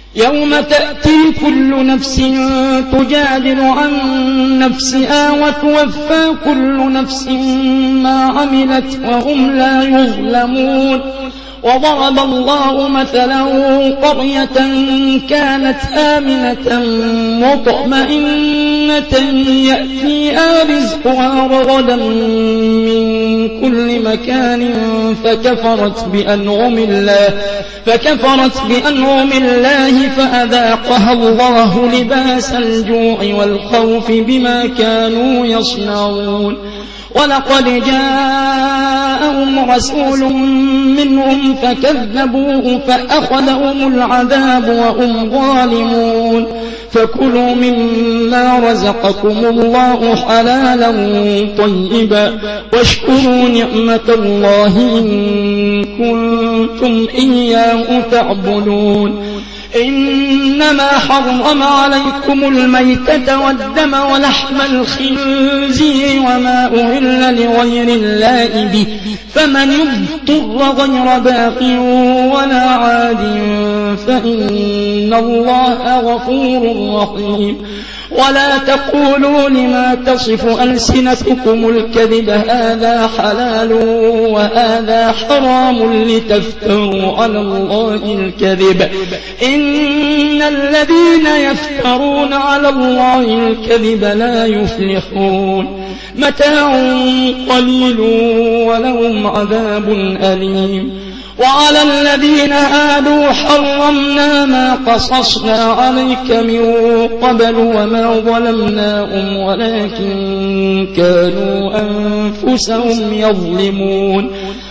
يوم تأتي كل نفس تجادل عن نفسها وتوفى كل نفس ما عملت وهم لا يظلمون. وضرب الله مثلا قرية كانت آمنة مطمئنة يأتيها رزقها رغدا من كل مكان فكفرت بأنعم الله فأذاقها الله لباس الجوع والخوف بما كانوا يصنعون. ولقد جاءهم رسول منهم فكذبوه فأخذهم العذاب وهم ظالمون. فكلوا مما رزقكم الله حلالا طيبا واشكروا نعمة الله إن كنتم إياه تعبدون. إنما حرم عليكم الميتة والدم ولحم الخنزير وما أهل لغير الله به فمن يضطر غير باق ولا عاد فإن الله غفور رحيم. ولا تقولوا لما تصف ألسنتكم الكذب هذا حلال وهذا حرام لتفتروا على الله الكذب إن الذين يفترون على الله الكذب لا يفلحون. متاع قليل ولهم عذاب أليم. وعلى الذين هادوا حرمنا ما قصصنا عليك من قبل وما ظلمناهم ولكن كانوا أنفسهم يظلمون.